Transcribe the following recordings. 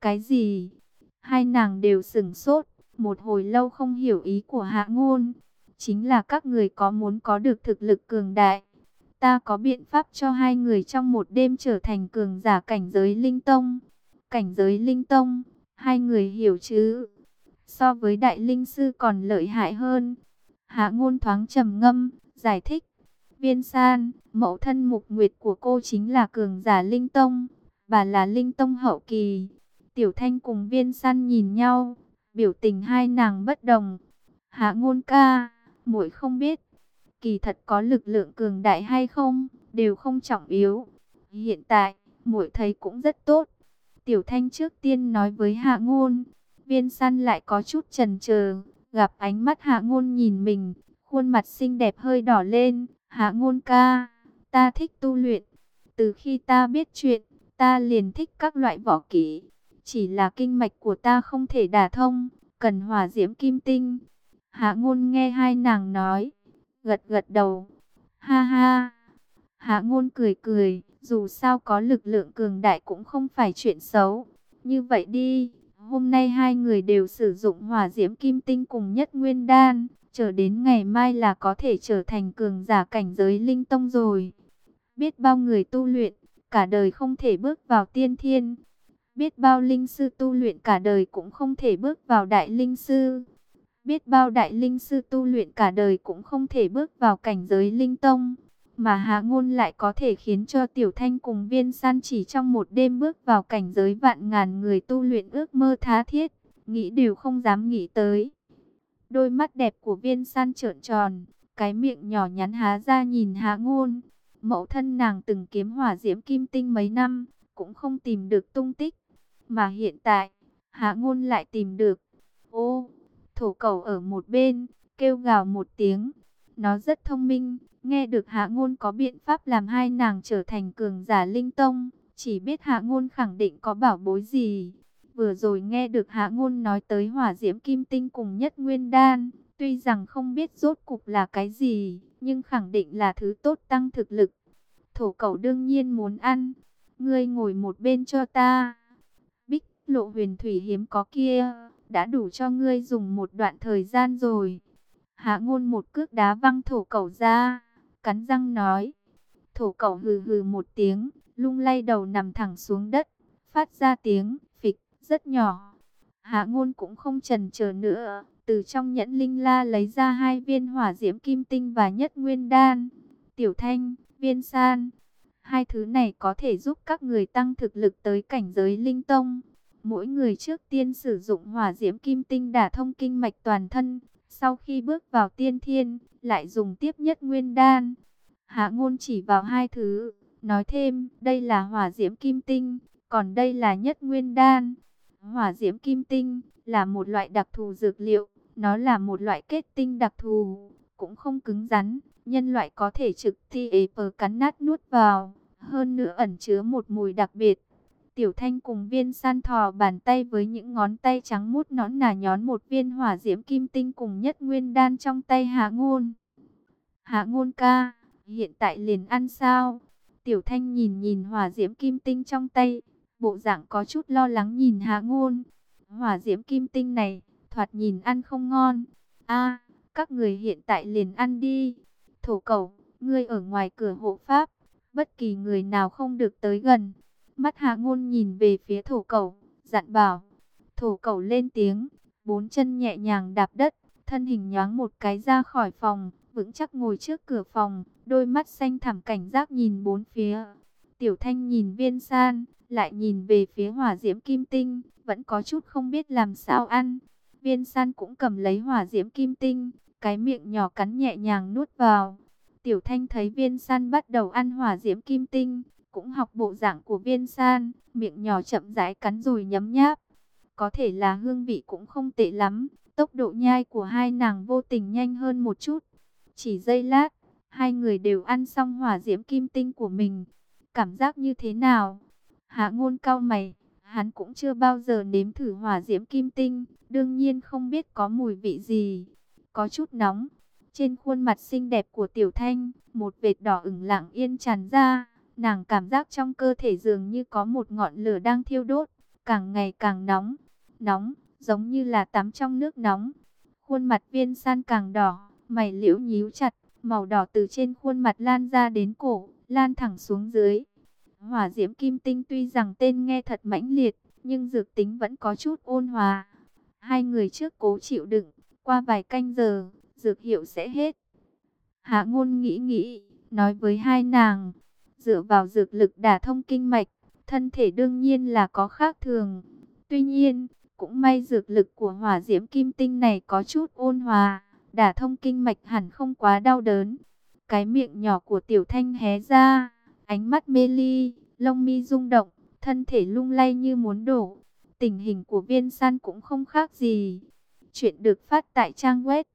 Cái gì? Hai nàng đều sửng sốt, một hồi lâu không hiểu ý của Hạ Ngôn. Chính là các người có muốn có được thực lực cường đại. Ta có biện pháp cho hai người trong một đêm trở thành cường giả cảnh giới linh tông. Cảnh giới linh tông, hai người hiểu chứ? So với đại linh sư còn lợi hại hơn. Hạ Ngôn thoáng trầm ngâm, giải thích. Viên San, mẫu thân Mục Nguyệt của cô chính là cường giả linh tông. Bà là linh tông hậu kỳ. Tiểu Thanh cùng Viên San nhìn nhau, biểu tình hai nàng bất đồng. Hạ Ngôn ca, muội không biết, kỳ thật có lực lượng cường đại hay không, đều không trọng yếu. Hiện tại, muội thấy cũng rất tốt. Tiểu Thanh trước tiên nói với Hạ Ngôn. Viên San lại có chút chần chờ, gặp ánh mắt Hạ Ngôn nhìn mình, khuôn mặt xinh đẹp hơi đỏ lên. Hạ Ngôn ca, ta thích tu luyện. Từ khi ta biết chuyện, ta liền thích các loại võ kỹ. Chỉ là kinh mạch của ta không thể đả thông, cần hỏa diễm kim tinh. Hạ Ngôn nghe hai nàng nói, gật gật đầu. Ha ha. Hạ Ngôn cười cười, dù sao có lực lượng cường đại cũng không phải chuyện xấu. Như vậy đi, hôm nay hai người đều sử dụng hỏa diễm kim tinh cùng nhất nguyên đan, chờ đến ngày mai là có thể trở thành cường giả cảnh giới linh tông rồi. Biết bao người tu luyện, cả đời không thể bước vào tiên thiên. Biết bao linh sư tu luyện cả đời cũng không thể bước vào đại linh sư. Biết bao đại linh sư tu luyện cả đời cũng không thể bước vào cảnh giới linh tông. Mà Hạ Ngôn lại có thể khiến cho Tiểu Thanh cùng Viên San chỉ trong một đêm bước vào cảnh giới vạn ngàn người tu luyện ước mơ tha thiết, nghĩ đều không dám nghĩ tới. Đôi mắt đẹp của Viên San trợn tròn, cái miệng nhỏ nhắn há ra nhìn Hạ Ngôn. Mẫu thân nàng từng kiếm hỏa diễm kim tinh mấy năm, cũng không tìm được tung tích. Mà hiện tại, Hạ Ngôn lại tìm được. Ô, thổ cẩu ở một bên, kêu gào một tiếng. Nó rất thông minh, nghe được Hạ Ngôn có biện pháp làm hai nàng trở thành cường giả linh tông. Chỉ biết Hạ Ngôn khẳng định có bảo bối gì. Vừa rồi nghe được Hạ Ngôn nói tới hỏa diễm kim tinh cùng nhất nguyên đan. Tuy rằng không biết rốt cục là cái gì, nhưng khẳng định là thứ tốt tăng thực lực. Thổ cẩu đương nhiên muốn ăn. Ngươi ngồi một bên cho ta. Bích lộ huyền thủy hiếm có kia, đã đủ cho ngươi dùng một đoạn thời gian rồi. Hạ Ngôn một cước đá văng thổ cẩu ra, cắn răng nói. Thổ cẩu hừ hừ một tiếng, lung lay đầu nằm thẳng xuống đất, phát ra tiếng phịch rất nhỏ. Hạ Ngôn cũng không chần chờ nữa, từ trong nhẫn linh la lấy ra hai viên hỏa diễm kim tinh và nhất nguyên đan. Tiểu Thanh, Viên San, hai thứ này có thể giúp các người tăng thực lực tới cảnh giới linh tông. Mỗi người trước tiên sử dụng hỏa diễm kim tinh đả thông kinh mạch toàn thân, sau khi bước vào tiên thiên, lại dùng tiếp nhất nguyên đan. Hạ Ngôn chỉ vào hai thứ, nói thêm, đây là hỏa diễm kim tinh, còn đây là nhất nguyên đan. Hỏa diễm kim tinh là một loại đặc thù dược liệu, nó là một loại kết tinh đặc thù, cũng không cứng rắn, nhân loại có thể trực tiếp cắn nát nuốt vào, hơn nữa ẩn chứa một mùi đặc biệt. Tiểu Thanh cùng Viên San thò bàn tay với những ngón tay trắng muốt nõn nà nhón một viên hỏa diễm kim tinh cùng nhất nguyên đan trong tay Hạ Ngôn. Hạ Ngôn ca, hiện tại liền ăn sao? Tiểu Thanh nhìn nhìn hỏa diễm kim tinh trong tay, bộ dạng có chút lo lắng nhìn Hạ Ngôn. Hỏa diễm kim tinh này, thoạt nhìn ăn không ngon. A, các người hiện tại liền ăn đi. Thổ cẩu, ngươi ở ngoài cửa hộ pháp, bất kỳ người nào không được tới gần. Mắt Hạ Ngôn nhìn về phía thổ cẩu, dặn bảo. Thổ cẩu lên tiếng, bốn chân nhẹ nhàng đạp đất, thân hình nhoáng một cái ra khỏi phòng, vững chắc ngồi trước cửa phòng, đôi mắt xanh thẳm cảnh giác nhìn bốn phía. Tiểu Thanh nhìn Viên San, lại nhìn về phía hỏa diễm kim tinh, vẫn có chút không biết làm sao ăn. Viên San cũng cầm lấy hỏa diễm kim tinh, cái miệng nhỏ cắn nhẹ nhàng nuốt vào. Tiểu Thanh thấy Viên San bắt đầu ăn hỏa diễm kim tinh, cũng học bộ dạng của Viên San, miệng nhỏ chậm rãi cắn rồi nhấm nháp. Có thể là hương vị cũng không tệ lắm, tốc độ nhai của hai nàng vô tình nhanh hơn một chút. Chỉ giây lát, hai người đều ăn xong hỏa diễm kim tinh của mình. Cảm giác như thế nào? Hạ Ngôn cau mày, hắn cũng chưa bao giờ nếm thử hỏa diễm kim tinh, đương nhiên không biết có mùi vị gì. Có chút nóng. Trên khuôn mặt xinh đẹp của Tiểu Thanh, một vệt đỏ ửng lặng yên tràn ra. Nàng cảm giác trong cơ thể dường như có một ngọn lửa đang thiêu đốt, càng ngày càng nóng, nóng, giống như là tắm trong nước nóng. Khuôn mặt Viên San càng đỏ, mày liễu nhíu chặt, màu đỏ từ trên khuôn mặt lan ra đến cổ, lan thẳng xuống dưới. Hỏa diễm kim tinh tuy rằng tên nghe thật mãnh liệt, nhưng dược tính vẫn có chút ôn hòa. Hai người trước cố chịu đựng, qua vài canh giờ, dược hiệu sẽ hết. Hạ Ngôn nghĩ nghĩ, nói với hai nàng, dựa vào dược lực đả thông kinh mạch, thân thể đương nhiên là có khác thường. Tuy nhiên, cũng may dược lực của hỏa diễm kim tinh này có chút ôn hòa, đả thông kinh mạch hẳn không quá đau đớn. Cái miệng nhỏ của Tiểu Thanh hé ra, ánh mắt mê ly, lông mi rung động, thân thể lung lay như muốn đổ. Tình hình của Viên San cũng không khác gì. Chuyện được phát tại trang web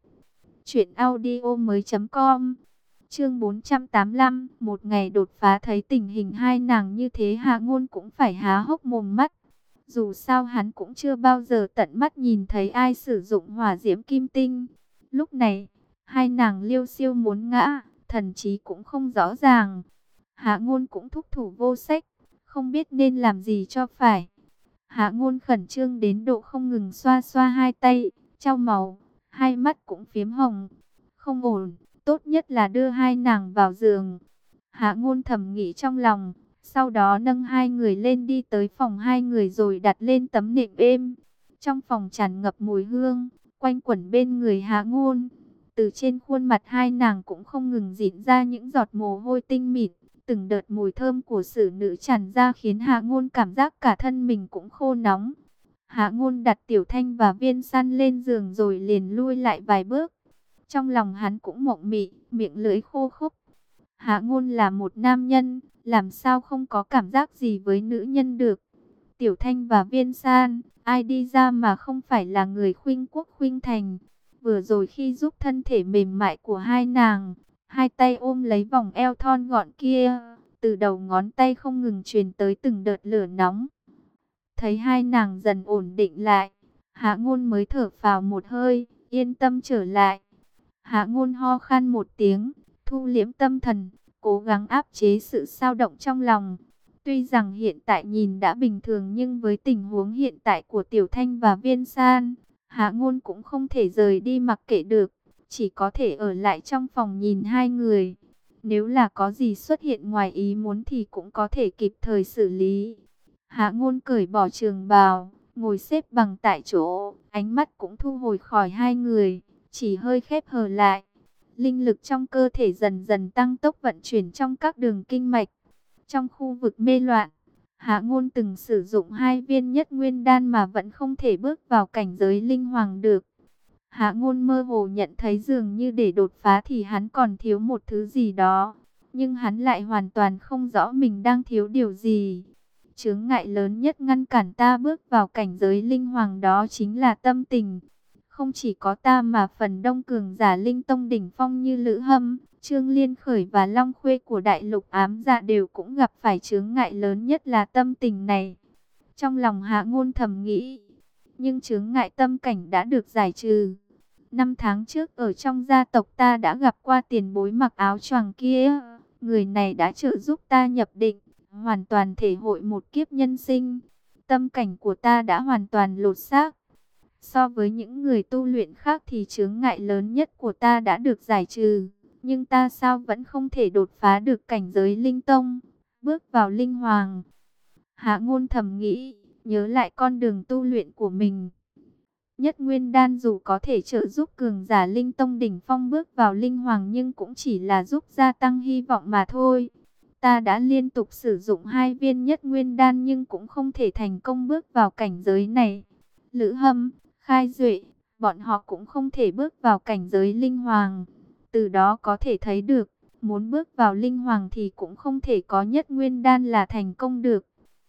truyệnaudiomoi.com. Chương 485, một ngày đột phá. Thấy tình hình hai nàng như thế, Hạ Ngôn cũng phải há hốc mồm mắt. Dù sao hắn cũng chưa bao giờ tận mắt nhìn thấy ai sử dụng hỏa diễm kim tinh. Lúc này, hai nàng liêu xiêu muốn ngã, thần trí cũng không rõ ràng. Hạ Ngôn cũng thúc thủ vô sách, không biết nên làm gì cho phải. Hạ Ngôn khẩn trương đến độ không ngừng xoa xoa hai tay, chau màu, hai mắt cũng phiếm hồng. Không ổn, tốt nhất là đưa hai nàng vào giường. Hạ Ngôn thầm nghĩ trong lòng, sau đó nâng hai người lên đi tới phòng hai người rồi đặt lên tấm nệm êm. Trong phòng tràn ngập mùi hương, quanh quẩn bên người Hạ Ngôn. Từ trên khuôn mặt hai nàng cũng không ngừng rịn ra những giọt mồ hôi tinh mịn. Từng đợt mùi thơm của xử nữ tràn ra khiến Hạ Ngôn cảm giác cả thân mình cũng khô nóng. Hạ Ngôn đặt Tiểu Thanh và Viên San lên giường rồi liền lui lại vài bước. Trong lòng hắn cũng mộng mị, miệng lưỡi khô khốc. Hạ Ngôn là một nam nhân, làm sao không có cảm giác gì với nữ nhân được. Tiểu Thanh và Viên San, ai đi ra mà không phải là người khuynh quốc khuynh thành. Vừa rồi khi giúp thân thể mềm mại của hai nàng, hai tay ôm lấy vòng eo thon gọn kia, từ đầu ngón tay không ngừng truyền tới từng đợt lửa nóng. Thấy hai nàng dần ổn định lại, Hạ Ngôn mới thở phào một hơi, yên tâm trở lại. Hạ Ngôn ho khan một tiếng, thu liễm tâm thần, cố gắng áp chế sự xao động trong lòng. Tuy rằng hiện tại nhìn đã bình thường, nhưng với tình huống hiện tại của Tiểu Thanh và Viên San, Hạ Ngôn cũng không thể rời đi mặc kệ được, chỉ có thể ở lại trong phòng nhìn hai người. Nếu là có gì xuất hiện ngoài ý muốn thì cũng có thể kịp thời xử lý. Hạ Ngôn cởi bỏ trường bào, ngồi xếp bằng tại chỗ, ánh mắt cũng thu hồi khỏi hai người, chỉ hơi khép hờ lại. Linh lực trong cơ thể dần dần tăng tốc vận chuyển trong các đường kinh mạch. Trong khu vực mê loạn, Hạ Ngôn từng sử dụng 2 viên nhất nguyên đan mà vẫn không thể bước vào cảnh giới linh hoàng được. Hạ Ngôn mơ hồ nhận thấy dường như để đột phá thì hắn còn thiếu một thứ gì đó, nhưng hắn lại hoàn toàn không rõ mình đang thiếu điều gì. Chướng ngại lớn nhất ngăn cản ta bước vào cảnh giới linh hoàng đó chính là tâm tình. Không chỉ có ta mà phần đông cường giả linh tông đỉnh phong như Lữ Hâm, Trương Liên Khởi và Long Khuê của đại lục ám dạ đều cũng gặp phải chướng ngại lớn nhất là tâm tình này. Trong lòng Hạ Ngôn thầm nghĩ, nhưng chướng ngại tâm cảnh đã được giải trừ. 5 tháng trước ở trong gia tộc ta đã gặp qua tiền bối mặc áo choàng kia. Người này đã trợ giúp ta nhập định, hoàn toàn thể hội một kiếp nhân sinh. Tâm cảnh của ta đã hoàn toàn lột xác. So với những người tu luyện khác thì chướng ngại lớn nhất của ta đã được giải trừ. Nhưng ta sao vẫn không thể đột phá được cảnh giới linh tông, bước vào linh hoàng. Hạ Ngôn thầm nghĩ, nhớ lại con đường tu luyện của mình. Nhất nguyên đan dù có thể trợ giúp cường giả linh tông đỉnh phong bước vào linh hoàng, nhưng cũng chỉ là giúp gia tăng hy vọng mà thôi. Ta đã liên tục sử dụng 2 viên nhất nguyên đan nhưng cũng không thể thành công bước vào cảnh giới này. Lữ Hâm, Khai Duệ, bọn họ cũng không thể bước vào cảnh giới linh hoàng. Từ đó có thể thấy được, muốn bước vào linh hoàng thì cũng không thể có nhất nguyên đan là thành công được.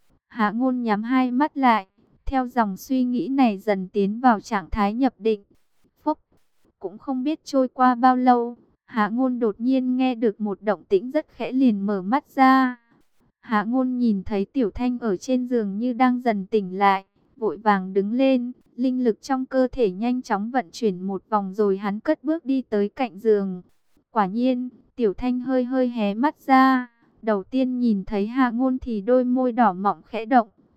Hạ Ngôn nhắm hai mắt lại, theo dòng suy nghĩ này dần tiến vào trạng thái nhập định. Phốc, cũng không biết trôi qua bao lâu, Hạ Ngôn đột nhiên nghe được một động tĩnh rất khẽ liền mở mắt ra. Hạ Ngôn nhìn thấy Tiểu Thanh ở trên giường như đang dần tỉnh lại, vội vàng đứng lên, linh lực trong cơ thể nhanh chóng vận chuyển một vòng rồi hắn cất bước đi tới cạnh giường. Quả nhiên, Tiểu Thanh hơi hơi hé mắt ra, đầu tiên nhìn thấy Hạ Ngôn thì đôi môi đỏ mọng khẽ động,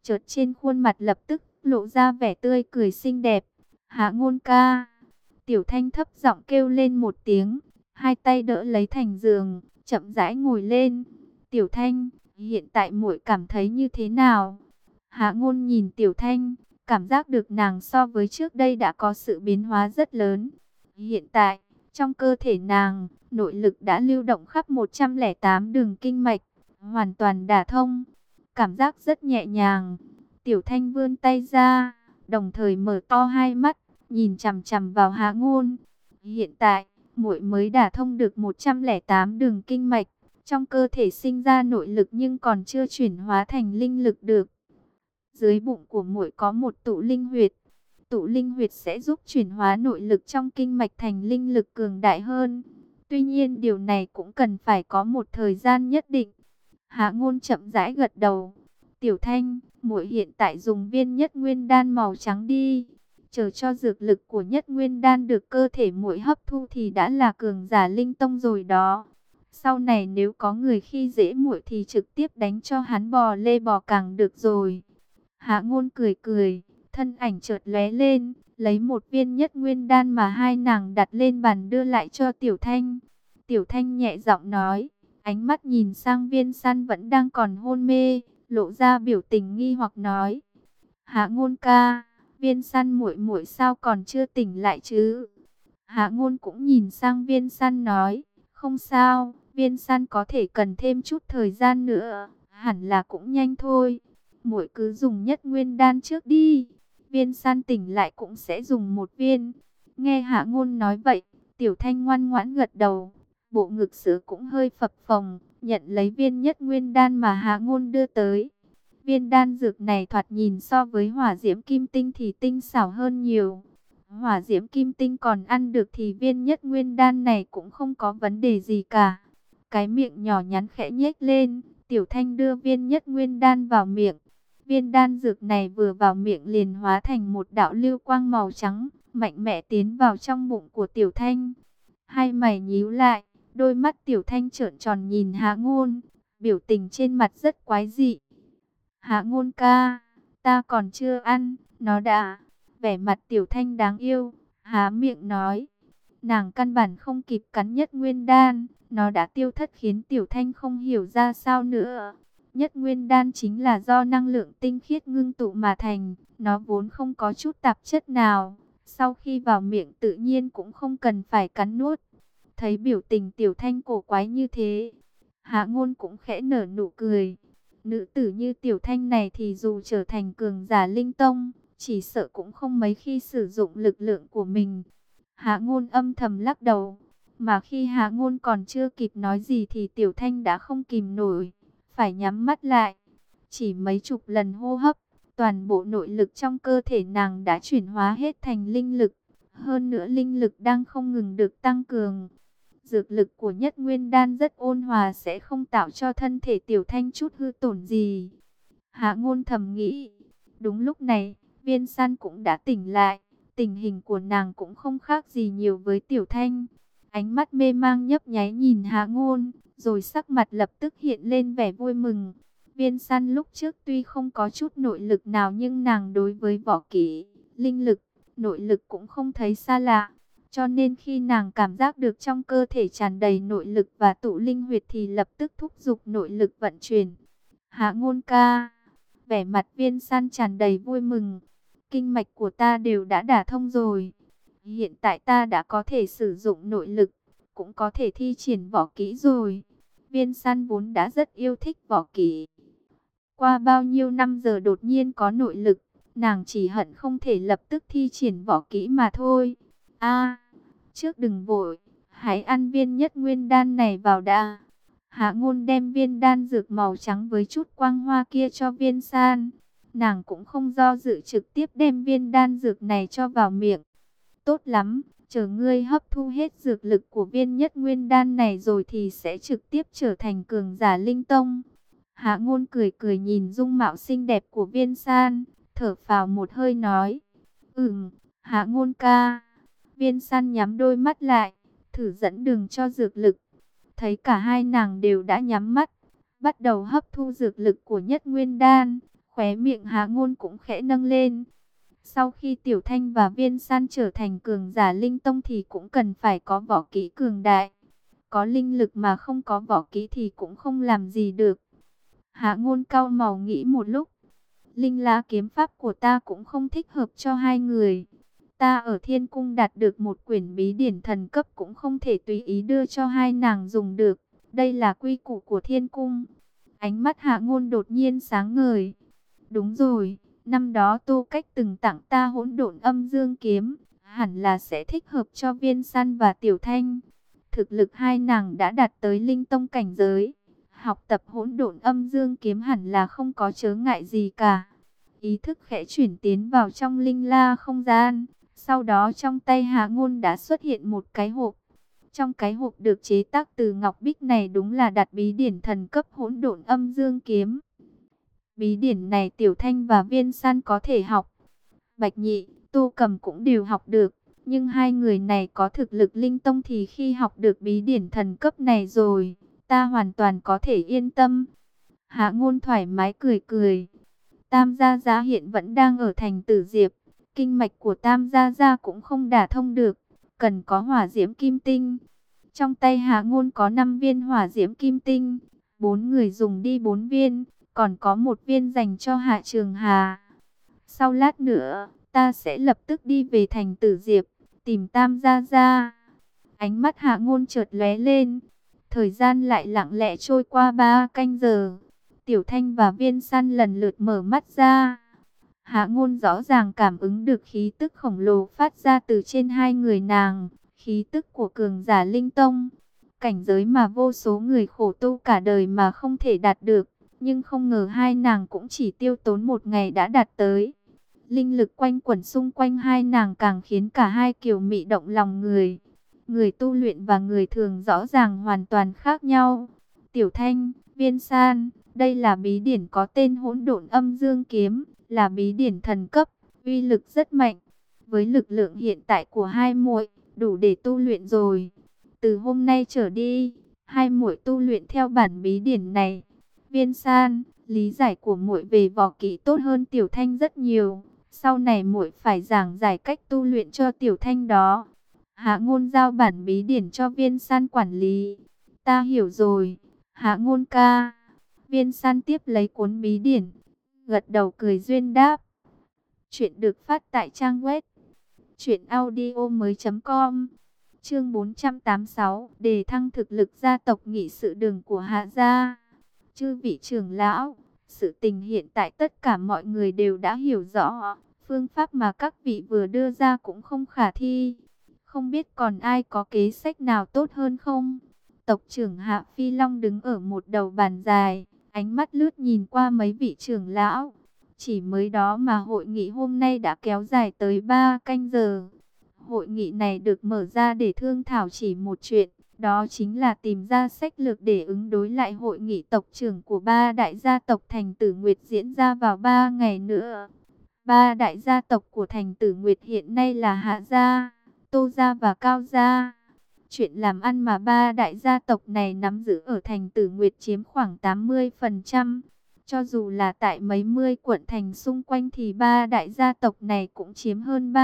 chợt trên khuôn mặt lập tức lộ ra vẻ tươi cười xinh đẹp. Hạ Ngôn ca. Tiểu Thanh thấp giọng kêu lên một tiếng, hai tay đỡ lấy thành giường, chậm rãi ngồi lên. Tiểu Thanh, hiện tại muội cảm thấy như thế nào? Hạ Ngôn nhìn Tiểu Thanh, cảm giác được nàng so với trước đây đã có sự biến hóa rất lớn. Hiện tại, trong cơ thể nàng, nội lực đã lưu động khắp 108 đường kinh mạch, hoàn toàn đả thông. Cảm giác rất nhẹ nhàng. Tiểu Thanh vươn tay ra, đồng thời mở to hai mắt, nhìn chằm chằm vào Hạ Ngôn. Hiện tại, muội mới đả thông được 108 đường kinh mạch, trong cơ thể sinh ra nội lực nhưng còn chưa chuyển hóa thành linh lực được. Dưới bụng của muội có một tụ linh huyệt. Tụ linh huyệt sẽ giúp chuyển hóa nội lực trong kinh mạch thành linh lực cường đại hơn. Tuy nhiên điều này cũng cần phải có một thời gian nhất định. Hạ Ngôn chậm rãi gật đầu. Tiểu Thanh, muội hiện tại dùng viên nhất nguyên đan màu trắng đi. Chờ cho dược lực của nhất nguyên đan được cơ thể muội hấp thu thì đã là cường giả linh tông rồi đó. Sau này nếu có người khi dễ muội thì trực tiếp đánh cho hắn bò lê bò cẳng được rồi. Hạ Ngôn cười cười, thân ảnh chợt lóe lên, lấy một viên nhất nguyên đan mà hai nàng đặt lên bàn đưa lại cho Tiểu Thanh. Tiểu Thanh nhẹ giọng nói, ánh mắt nhìn sang Viên San vẫn đang còn hôn mê, lộ ra biểu tình nghi hoặc nói: Hạ Ngôn ca, Viên San muội muội sao còn chưa tỉnh lại chứ? Hạ Ngôn cũng nhìn sang Viên San nói: không sao, Viên San có thể cần thêm chút thời gian nữa, hẳn là cũng nhanh thôi. Muội cứ dùng nhất nguyên đan trước đi, Viên San tỉnh lại cũng sẽ dùng một viên. Nghe Hạ Ngôn nói vậy, Tiểu Thanh ngoan ngoãn gật đầu, bộ ngực sữa cũng hơi phập phồng, nhận lấy viên nhất nguyên đan mà Hạ Ngôn đưa tới. Viên đan dược này thoạt nhìn so với hỏa diễm kim tinh thì tinh xảo hơn nhiều. Hỏa diễm kim tinh còn ăn được thì viên nhất nguyên đan này cũng không có vấn đề gì cả. Cái miệng nhỏ nhắn khẽ nhếch lên, Tiểu Thanh đưa viên nhất nguyên đan vào miệng. Viên đan dược này vừa vào miệng liền hóa thành một đạo lưu quang màu trắng, mạnh mẽ tiến vào trong bụng của Tiểu Thanh. Hai mày nhíu lại, đôi mắt Tiểu Thanh trợn tròn nhìn Hạ Ngôn, biểu tình trên mặt rất quái dị. Hạ Ngôn ca, ta còn chưa ăn, nó đã. Vẻ mặt Tiểu Thanh đáng yêu, há miệng nói. Nàng căn bản không kịp cắn nhất nguyên đan, nó đã tiêu thất khiến Tiểu Thanh không hiểu ra sao nữa. Nhất nguyên đan chính là do năng lượng tinh khiết ngưng tụ mà thành, nó vốn không có chút tạp chất nào. Sau khi vào miệng tự nhiên cũng không cần phải cắn nuốt. Thấy biểu tình Tiểu Thanh cổ quái như thế, Hạ Ngôn cũng khẽ nở nụ cười. Nữ tử như Tiểu Thanh này thì dù trở thành cường giả linh tông, chỉ sợ cũng không mấy khi sử dụng lực lượng của mình. Hạ Ngôn âm thầm lắc đầu, mà khi Hạ Ngôn còn chưa kịp nói gì thì Tiểu Thanh đã không kìm nổi, phải nhắm mắt lại. Chỉ mấy chục lần hô hấp, toàn bộ nội lực trong cơ thể nàng đã chuyển hóa hết thành linh lực. Hơn nữa linh lực đang không ngừng được tăng cường. Dược lực của nhất nguyên đan rất ôn hòa, sẽ không tạo cho thân thể Tiểu Thanh chút hư tổn gì. Hạ Ngôn thầm nghĩ. Đúng lúc này, Viên San cũng đã tỉnh lại. Tình hình của nàng cũng không khác gì nhiều với Tiểu Thanh. Ánh mắt mê mang nhấp nháy nhìn Hạ Ngôn, rồi sắc mặt lập tức hiện lên vẻ vui mừng. Viên San lúc trước tuy không có chút nội lực nào nhưng nàng đối với võ kỹ, linh lực, nội lực cũng không thấy xa lạ. Cho nên khi nàng cảm giác được trong cơ thể tràn đầy nội lực và tụ linh huyệt thì lập tức thúc giục nội lực vận chuyển. Hạ Ngôn ca, vẻ mặt Viên San tràn đầy vui mừng. Kinh mạch của ta đều đã đả thông rồi. Hiện tại ta đã có thể sử dụng nội lực, cũng có thể thi triển võ kỹ rồi. Viên San vốn đã rất yêu thích võ kỹ. Qua bao nhiêu năm giờ đột nhiên có nội lực, nàng chỉ hận không thể lập tức thi triển võ kỹ mà thôi. Trước đừng vội, hãy ăn viên nhất nguyên đan này vào đã. Hạ Ngôn đem viên đan dược màu trắng với chút quang hoa kia cho Viên San. Nàng cũng không do dự, trực tiếp đem viên đan dược này cho vào miệng. Tốt lắm, chờ ngươi hấp thu hết dược lực của viên nhất nguyên đan này rồi thì sẽ trực tiếp trở thành cường giả linh tông. Hạ Ngôn cười cười nhìn dung mạo xinh đẹp của Viên San, thở phào một hơi nói. Hạ Ngôn ca. Viên San nhắm đôi mắt lại, thử dẫn đường cho dược lực. Thấy cả hai nàng đều đã nhắm mắt, bắt đầu hấp thu dược lực của nhất nguyên đan. Khóe miệng Hạ Ngôn cũng khẽ nâng lên. Sau khi Tiểu Thanh và Viên San trở thành cường giả linh tông thì cũng cần phải có võ kỹ cường đại. Có linh lực mà không có võ kỹ thì cũng không làm gì được. Hạ Ngôn cau mày nghĩ một lúc. Linh lá kiếm pháp của ta cũng không thích hợp cho hai người. Ta ở Thiên Cung đạt được một quyển bí điển thần cấp cũng không thể tùy ý đưa cho hai nàng dùng được. Đây là quy củ của Thiên Cung. Ánh mắt Hạ Ngôn đột nhiên sáng ngời. Đúng rồi, năm đó Tô Cách từng tặng ta Hỗn Độn Âm Dương kiếm, hẳn là sẽ thích hợp cho Viên San và Tiểu Thanh. Thực lực hai nàng đã đạt tới linh tông cảnh giới, học tập Hỗn Độn Âm Dương kiếm hẳn là không có chướng ngại gì cả. Ý thức khẽ chuyển tiến vào trong linh la không gian, sau đó trong tay Hạ Ngôn đã xuất hiện một cái hộp. Trong cái hộp được chế tác từ ngọc bích này đúng là đặt bí điển thần cấp Hỗn Độn Âm Dương kiếm. Bí điển này Tiểu Thanh và Viên San có thể học. Bạch Nhị, Tô Cầm cũng đều học được. Nhưng hai người này có thực lực linh tông thì khi học được bí điển thần cấp này rồi, ta hoàn toàn có thể yên tâm. Hạ Ngôn thoải mái cười cười. Tam Gia Gia hiện vẫn đang ở thành Tử Diệp. Kinh mạch của Tam Gia Gia cũng không đả thông được. Cần có hỏa diễm kim tinh. Trong tay Hạ Ngôn có 5 viên hỏa diễm kim tinh. 4 người dùng đi 4 viên. Còn có 1 viên dành cho Hạ Trường Hà. Sau lát nữa, ta sẽ lập tức đi về thành Tử Diệp, tìm Tam Gia Gia. Ánh mắt Hạ Ngôn chợt lóe lên. Thời gian lại lặng lẽ trôi qua 3 canh giờ. Tiểu Thanh và Viên San lần lượt mở mắt ra. Hạ Ngôn rõ ràng cảm ứng được khí tức khổng lồ phát ra từ trên hai người nàng. Khí tức của cường giả linh tông. Cảnh giới mà vô số người khổ tu cả đời mà không thể đạt được. Nhưng không ngờ hai nàng cũng chỉ tiêu tốn 1 ngày đã đạt tới. Linh lực quanh quẩn xung quanh hai nàng càng khiến cả hai kiều mị động lòng người. Người tu luyện và người thường rõ ràng hoàn toàn khác nhau. Tiểu Thanh, Viên San, đây là bí điển có tên Hỗn Độn Âm Dương kiếm, là bí điển thần cấp, uy lực rất mạnh. Với lực lượng hiện tại của hai muội, đủ để tu luyện rồi. Từ hôm nay trở đi, hai muội tu luyện theo bản bí điển này. Viên San, lý giải của muội về võ kỹ tốt hơn Tiểu Thanh rất nhiều. Sau này muội phải giảng giải cách tu luyện cho Tiểu Thanh đó. Hạ Ngôn giao bản bí điển cho Viên San quản lý. Ta hiểu rồi, Hạ Ngôn ca. Viên San tiếp lấy cuốn bí điển, gật đầu cười duyên đáp. Chuyện được phát tại trang web truyệnaudiomoi.com. Chương 486, đề thăng thực lực gia tộc nghị sự đường của Hạ gia. Chư vị trưởng lão, sự tình hiện tại tất cả mọi người đều đã hiểu rõ, phương pháp mà các vị vừa đưa ra cũng không khả thi. Không biết còn ai có kế sách nào tốt hơn không? Tộc trưởng Hạ Phi Long đứng ở một đầu bàn dài, ánh mắt lướt nhìn qua mấy vị trưởng lão. Chỉ mới đó mà hội nghị hôm nay đã kéo dài tới 3 canh giờ. Hội nghị này được mở ra để thương thảo chỉ một chuyện, đó chính là tìm ra sách lược để ứng đối lại hội nghị tộc trưởng của 3 đại gia tộc Thành Tử Nguyệt diễn ra vào 3 ngày nữa. 3 đại gia tộc của Thành Tử Nguyệt hiện nay là Hạ gia, Tô gia và Cao gia. Chuyện làm ăn mà 3 đại gia tộc này nắm giữ ở Thành Tử Nguyệt chiếm khoảng 80%. Cho dù là tại mấy mươi quận thành xung quanh thì 3 đại gia tộc này cũng chiếm hơn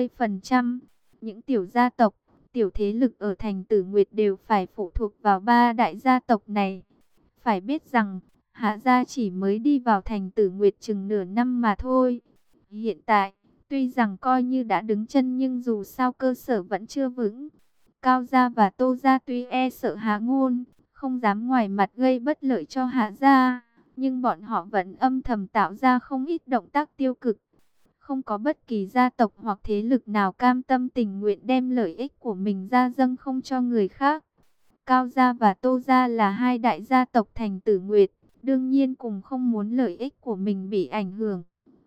30%. Những tiểu gia tộc, tiểu thế lực ở Thành Tử Nguyệt đều phải phụ thuộc vào 3 đại gia tộc này. Phải biết rằng, Hạ gia chỉ mới đi vào Thành Tử Nguyệt chừng nửa năm mà thôi. Hiện tại, tuy rằng coi như đã đứng chân nhưng dù sao cơ sở vẫn chưa vững. Cao gia và Tô gia tuy e sợ Hạ Ngôn, không dám ngoài mặt gây bất lợi cho Hạ gia, nhưng bọn họ vẫn âm thầm tạo ra không ít động tác tiêu cực. Không có bất kỳ gia tộc hoặc thế lực nào cam tâm tình nguyện đem lợi ích của mình ra dâng không cho người khác. Cao gia và Tô gia là hai đại gia tộc Thành Tử Nguyệt, đương nhiên cùng không muốn lợi ích của mình bị ảnh hưởng.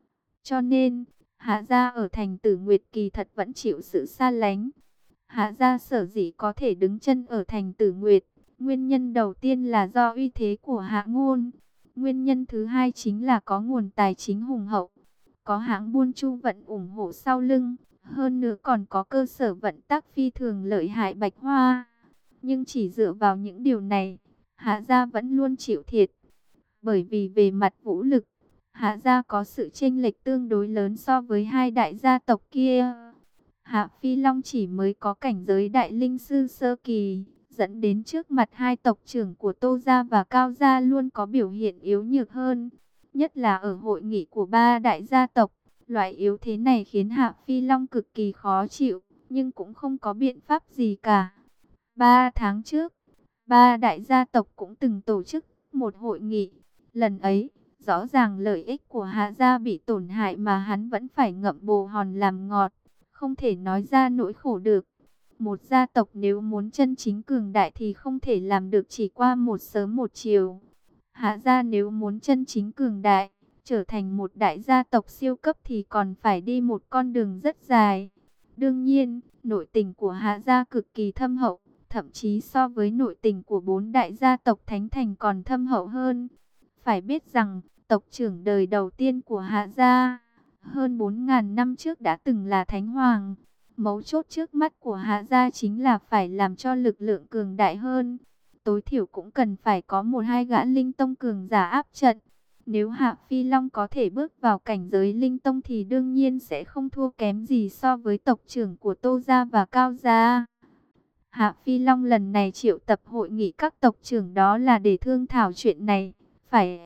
Cho nên, Hạ gia ở Thành Tử Nguyệt kỳ thật vẫn chịu sự xa lánh. Hạ gia sở dĩ có thể đứng chân ở Thành Tử Nguyệt, nguyên nhân đầu tiên là do uy thế của Hạ Ngôn. Nguyên nhân thứ hai chính là có nguồn tài chính hùng hậu, có hãng buôn Chu Vận ủng hộ sau lưng, hơn nữa còn có cơ sở vận tắc phi thường lợi hại Bạch Hoa. Nhưng chỉ dựa vào những điều này, Hạ gia vẫn luôn chịu thiệt. Bởi vì về mặt vũ lực, Hạ gia có sự chênh lệch tương đối lớn so với hai đại gia tộc kia. Hạ Phi Long chỉ mới có cảnh giới đại linh sư sơ kỳ, dẫn đến trước mặt hai tộc trưởng của Tô gia và Cao gia luôn có biểu hiện yếu nhược hơn. Nhất là ở hội nghị của ba đại gia tộc, loại yếu thế này khiến Hạ Phi Long cực kỳ khó chịu, nhưng cũng không có biện pháp gì cả. 3 tháng trước, ba đại gia tộc cũng từng tổ chức một hội nghị. Lần ấy, rõ ràng lợi ích của Hạ gia bị tổn hại mà hắn vẫn phải ngậm bồ hòn làm ngọt, không thể nói ra nỗi khổ được. Một gia tộc nếu muốn chân chính cường đại thì không thể làm được chỉ qua một sớm một chiều. Hạ gia nếu muốn chân chính cường đại, trở thành một đại gia tộc siêu cấp thì còn phải đi một con đường rất dài. Đương nhiên, nội tình của Hạ gia cực kỳ thâm hậu, thậm chí so với nội tình của 4 đại gia tộc Thánh Thành còn thâm hậu hơn. Phải biết rằng, tộc trưởng đời đầu tiên của Hạ gia, hơn 4.000 năm trước đã từng là Thánh Hoàng. Mấu chốt trước mắt của Hạ gia chính là phải làm cho lực lượng cường đại hơn. Tối thiểu cũng cần phải có 1-2 gã linh tông cường giả áp trận. Nếu Hạ Phi Long có thể bước vào cảnh giới linh tông thì đương nhiên sẽ không thua kém gì so với tộc trưởng của Tô gia và Cao gia. Hạ Phi Long lần này triệu tập hội nghị các tộc trưởng đó là để thương thảo chuyện này, phải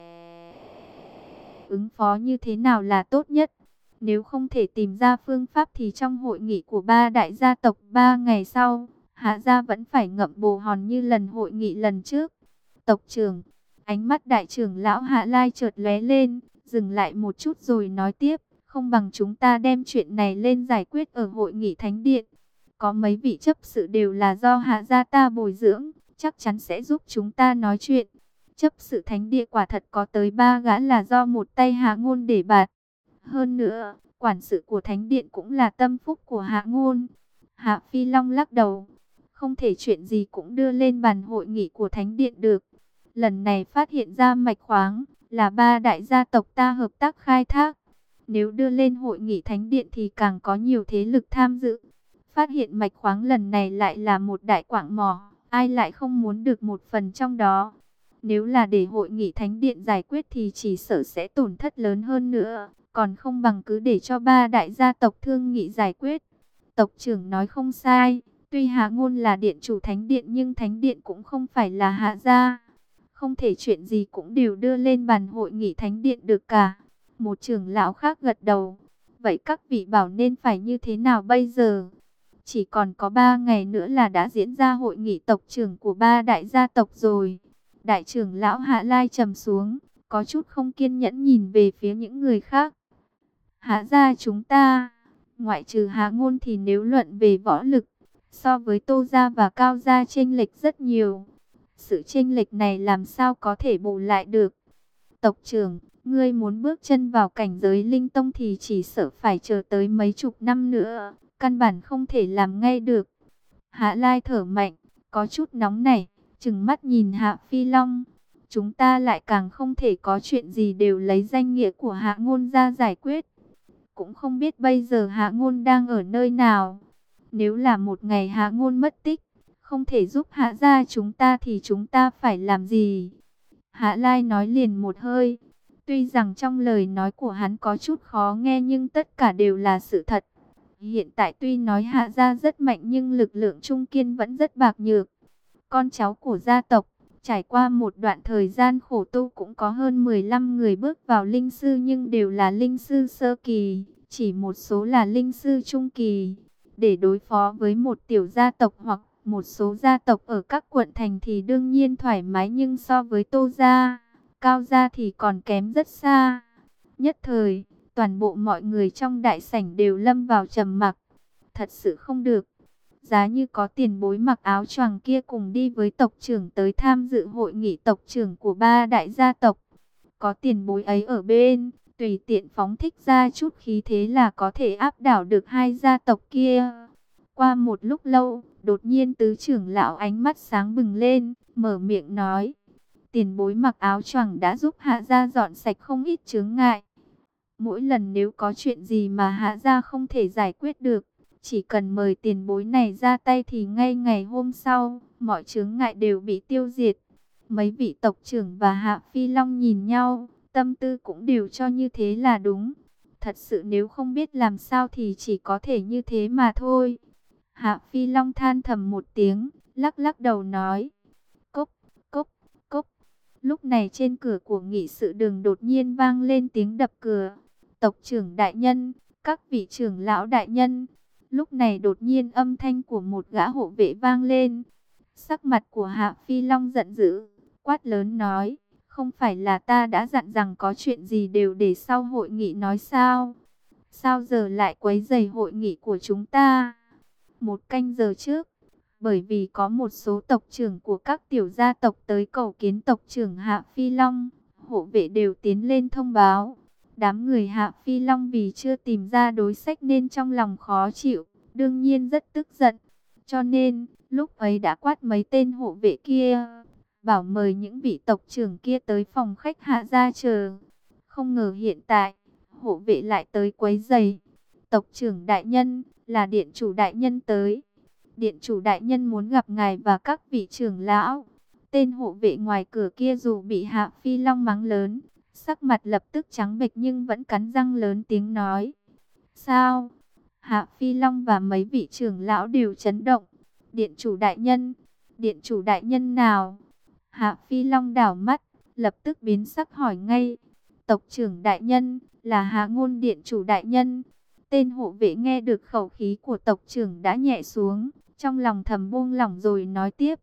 ứng phó như thế nào là tốt nhất. Nếu không thể tìm ra phương pháp thì trong hội nghị của ba đại gia tộc 3 ngày sau, Hạ gia vẫn phải ngậm bồ hòn như lần hội nghị lần trước. Tộc trưởng, ánh mắt đại trưởng lão Hạ Lai chợt lóe lên, dừng lại một chút rồi nói tiếp, không bằng chúng ta đem chuyện này lên giải quyết ở hội nghị thánh điện. Có mấy vị chấp sự đều là do Hạ gia ta bồi dưỡng, chắc chắn sẽ giúp chúng ta nói chuyện. Chấp sự thánh địa quả thật có tới 3 gã là do một tay Hạ Ngôn để bạt. Hơn nữa, quản sự của thánh điện cũng là tâm phúc của Hạ Ngôn. Hạ Phi Long lắc đầu, không thể chuyện gì cũng đưa lên bàn hội nghị của thánh điện được. Lần này phát hiện ra mạch khoáng là 3 đại gia tộc ta hợp tác khai thác. Nếu đưa lên hội nghị thánh điện thì càng có nhiều thế lực tham dự. Phát hiện mạch khoáng lần này lại là một đại quạng mỏ, ai lại không muốn được một phần trong đó. Nếu là để hội nghị thánh điện giải quyết thì chỉ sợ sẽ tổn thất lớn hơn nữa, còn không bằng cứ để cho 3 đại gia tộc thương nghị giải quyết. Tộc trưởng nói không sai, tuy Hạ Ngôn là điện chủ thánh điện nhưng thánh điện cũng không phải là Hạ gia. Không thể chuyện gì cũng đều đưa lên bàn hội nghị thánh điện được cả. Một trưởng lão khác gật đầu. Vậy các vị bảo nên phải như thế nào bây giờ? Chỉ còn có 3 ngày nữa là đã diễn ra hội nghị tộc trưởng của 3 đại gia tộc rồi. Đại trưởng lão Hạ Lai trầm xuống, có chút không kiên nhẫn nhìn về phía những người khác. Hạ gia chúng ta, ngoại trừ Hạ Ngôn thì nếu luận về võ lực, so với Tô gia và Cao gia chênh lệch rất nhiều. Sự chênh lệch này làm sao có thể bù lại được? Tộc trưởng, ngươi muốn bước chân vào cảnh giới linh tông thì chỉ sợ phải chờ tới mấy chục năm nữa, căn bản không thể làm ngay được. Hạ Lai thở mạnh, có chút nóng nảy, trừng mắt nhìn Hạ Phi Long. Chúng ta lại càng không thể có chuyện gì đều lấy danh nghĩa của Hạ Ngôn ra giải quyết. Cũng không biết bây giờ Hạ Ngôn đang ở nơi nào. Nếu là một ngày Hạ Ngôn mất tích, không thể giúp Hạ gia chúng ta thì chúng ta phải làm gì? Hạ Lai nói liền một hơi. Tuy rằng trong lời nói của hắn có chút khó nghe nhưng tất cả đều là sự thật. Hiện tại tuy nói Hạ gia rất mạnh nhưng lực lượng trung kiên vẫn rất bạc nhược. Con cháu của gia tộc, trải qua một đoạn thời gian khổ tu cũng có hơn 15 người bước vào linh sư nhưng đều là linh sư sơ kỳ, chỉ một số là linh sư trung kỳ. Để đối phó với một tiểu gia tộc hoặc một số gia tộc ở các quận thành thì đương nhiên thoải mái, nhưng so với Tô gia, Cao gia thì còn kém rất xa. Nhất thời, toàn bộ mọi người trong đại sảnh đều lâm vào trầm mặc. Thật sự không được. Giá như có tiền bối mặc áo choàng kia cùng đi với tộc trưởng tới tham dự hội nghị tộc trưởng của 3 đại gia tộc. Có tiền bối ấy ở bên, tùy tiện phóng thích ra chút khí thế là có thể áp đảo được 2 gia tộc kia. Qua một lúc lâu, đột nhiên tứ trưởng lão ánh mắt sáng bừng lên, mở miệng nói. Tiền bối mặc áo choàng đã giúp Hạ gia dọn sạch không ít chướng ngại. Mỗi lần nếu có chuyện gì mà Hạ gia không thể giải quyết được, chỉ cần mời tiền bối này ra tay thì ngay ngày hôm sau, mọi chướng ngại đều bị tiêu diệt. Mấy vị tộc trưởng và Hạ Phi Long nhìn nhau, tâm tư cũng đều cho như thế là đúng. Thật sự nếu không biết làm sao thì chỉ có thể như thế mà thôi. Hạ Phi Long than thầm một tiếng, lắc lắc đầu nói, cốc, cốc, cốc. Lúc này trên cửa của nghị sự đường đột nhiên vang lên tiếng đập cửa. Tộc trưởng đại nhân, các vị trưởng lão đại nhân. Lúc này đột nhiên âm thanh của một gã hộ vệ vang lên. Sắc mặt của Hạ Phi Long giận dữ, quát lớn nói, không phải là ta đã dặn rằng có chuyện gì đều để sau hội nghị nói sao? Sao giờ lại quấy rầy hội nghị của chúng ta? Một canh giờ trước, bởi vì có một số tộc trưởng của các tiểu gia tộc tới cầu kiến tộc trưởng Hạ Phi Long, hộ vệ đều tiến lên thông báo. Đám người Hạ Phi Long vì chưa tìm ra đối sách nên trong lòng khó chịu, đương nhiên rất tức giận. Cho nên, lúc ấy đã quát mấy tên hộ vệ kia, bảo mời những vị tộc trưởng kia tới phòng khách Hạ gia chờ. Không ngờ hiện tại, hộ vệ lại tới quấy rầy. Tộc trưởng đại nhân, là điện chủ đại nhân tới. Điện chủ đại nhân muốn gặp ngài và các vị trưởng lão. Tên hộ vệ ngoài cửa kia dù bị Hạ Phi Long mắng lớn, sắc mặt lập tức trắng bệch nhưng vẫn cắn răng lớn tiếng nói. Sao? Hạ Phi Long và mấy vị trưởng lão đều chấn động. Điện chủ đại nhân nào? Hạ Phi Long đảo mắt, lập tức biến sắc hỏi ngay. Tộc trưởng đại nhân, là Hạ Ngôn điện chủ đại nhân. Tên hộ vệ nghe được khẩu khí của tộc trưởng đã nhẹ xuống, trong lòng thầm buông lỏng rồi nói tiếp.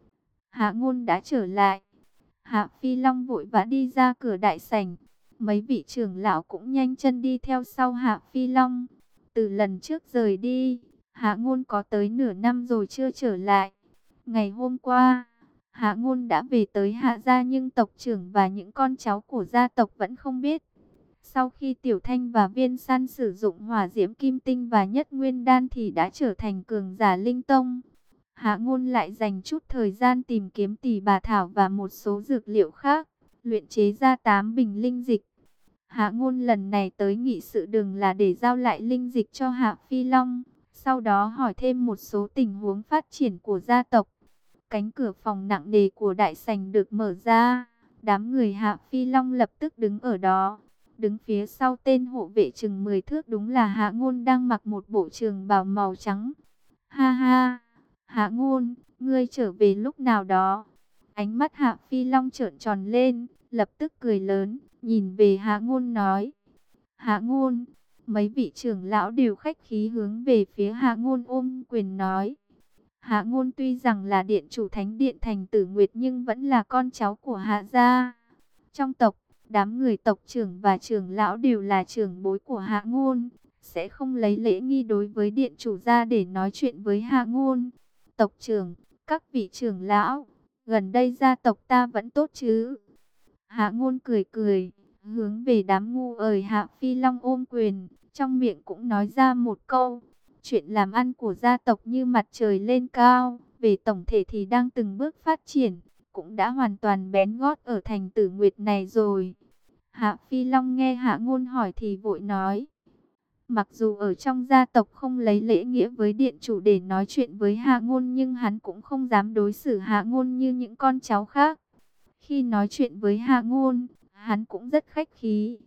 Hạ Ngôn đã trở lại. Hạ Phi Long vội vã đi ra cửa đại sảnh. Mấy vị trưởng lão cũng nhanh chân đi theo sau Hạ Phi Long. Từ lần trước rời đi, Hạ Ngôn có tới nửa năm rồi chưa trở lại. Ngày hôm qua, Hạ Ngôn đã về tới Hạ gia nhưng tộc trưởng và những con cháu của gia tộc vẫn không biết. Sau khi Tiểu Thanh và Viên San sử dụng hỏa diễm kim tinh và nhất nguyên đan thì đã trở thành cường giả linh tông. Hạ Ngôn lại dành chút thời gian tìm kiếm tỳ bà thảo và một số dược liệu khác, luyện chế ra 8 bình linh dịch. Hạ Ngôn lần này tới nghị sự đường là để giao lại linh dịch cho Hạ Phi Long, sau đó hỏi thêm một số tình huống phát triển của gia tộc. Cánh cửa phòng nặng nề của đại sảnh được mở ra, đám người Hạ Phi Long lập tức đứng ở đó. Đứng phía sau tên hộ vệ chừng 10 thước đúng là Hạ Ngôn đang mặc một bộ trường bào màu trắng. Ha ha, Hạ Ngôn, ngươi trở về lúc nào đó? Ánh mắt Hạ Phi Long trợn tròn lên, lập tức cười lớn, nhìn về Hạ Ngôn nói. Hạ Ngôn, mấy vị trưởng lão đều khách khí hướng về phía Hạ Ngôn ôm quyền nói. Hạ Ngôn tuy rằng là điện chủ thánh điện thành Tử Nguyệt nhưng vẫn là con cháu của Hạ gia. Trong tộc, đám người tộc trưởng và trưởng lão đều là trưởng bối của Hạ Ngôn, sẽ không lấy lễ nghi đối với điện chủ ra để nói chuyện với Hạ Ngôn. Tộc trưởng, các vị trưởng lão, gần đây gia tộc ta vẫn tốt chứ? Hạ Ngôn cười cười, hướng về đám ngu ời Hạ Phi Long ôm quyền, trong miệng cũng nói ra một câu. Chuyện làm ăn của gia tộc như mặt trời lên cao, về tổng thể thì đang từng bước phát triển, cũng đã hoàn toàn bén gót ở thành Tử Nguyệt này rồi. Hạ Phi Long nghe Hạ Ngôn hỏi thì vội nói. Mặc dù ở trong gia tộc không lấy lễ nghĩa với điện chủ để nói chuyện với Hạ Ngôn nhưng hắn cũng không dám đối xử Hạ Ngôn như những con cháu khác. Khi nói chuyện với Hạ Ngôn, hắn cũng rất khách khí.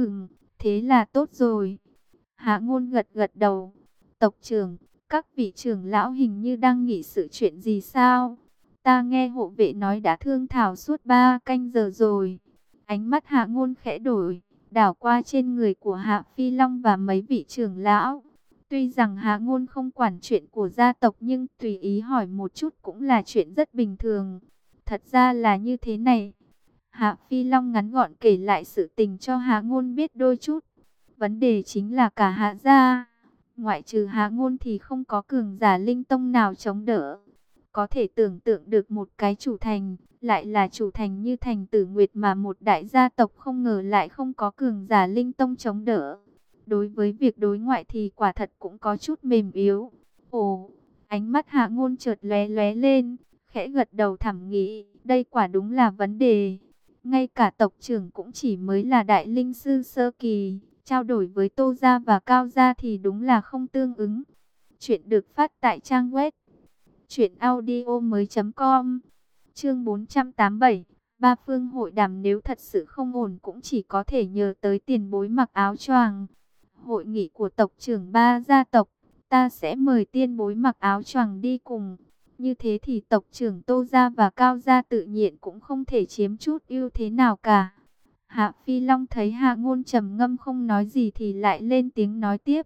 Thế là tốt rồi. Hạ Ngôn gật gật đầu. Tộc trưởng, các vị trưởng lão hình như đang nghị sự chuyện gì sao? Ta nghe hộ vệ nói đã thương thảo suốt 3 canh giờ rồi. Ánh mắt Hạ Ngôn khẽ đổi, đảo qua trên người của Hạ Phi Long và mấy vị trưởng lão. Tuy rằng Hạ Ngôn không quản chuyện của gia tộc nhưng tùy ý hỏi một chút cũng là chuyện rất bình thường. Thật ra là như thế này. Hạ Phi Long ngắn gọn kể lại sự tình cho Hạ Ngôn biết đôi chút. Vấn đề chính là cả Hạ gia, ngoại trừ Hạ Ngôn thì không có cường giả linh tông nào chống đỡ. Có thể tưởng tượng được một cái chủ thành, lại là chủ thành như thành Tử Nguyệt mà một đại gia tộc không ngờ lại không có cường giả linh tông chống đỡ. Đối với việc đối ngoại thì quả thật cũng có chút mềm yếu. Ồ, ánh mắt Hạ Ngôn chợt lóe lóe lên, khẽ gật đầu thầm nghĩ, đây quả đúng là vấn đề. Ngay cả tộc trưởng cũng chỉ mới là đại linh sư sơ kỳ, trao đổi với Tô gia và Cao gia thì đúng là không tương ứng. Chuyện được phát tại trang web truyệnaudiomoi.com. Chương 487, Ba phương hội đàm nếu thật sự không ổn cũng chỉ có thể nhờ tới tiền bối mặc áo choàng. Hội nghị của tộc trưởng ba gia tộc, ta sẽ mời tiên bối mặc áo choàng đi cùng. Như thế thì tộc trưởng Tô Gia và Cao Gia tự nhiên cũng không thể chiếm chút ưu thế nào cả. Hạ Phi Long thấy Hạ Ngôn trầm ngâm không nói gì thì lại lên tiếng nói tiếp.